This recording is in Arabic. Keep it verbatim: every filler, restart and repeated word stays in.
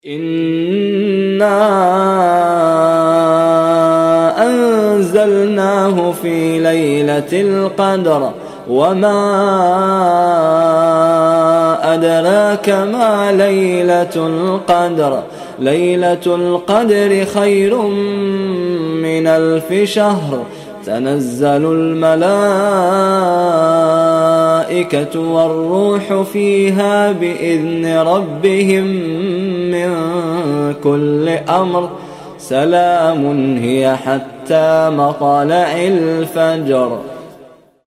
إنا أنزلناه في ليلة القدر وما أدراك ما ليلة القدر ليلة القدر خير من ألف شهر تنزل الملائكة والروح فيها بإذن ربهم من كل أمر سلام هي حتى مطلع الفجر.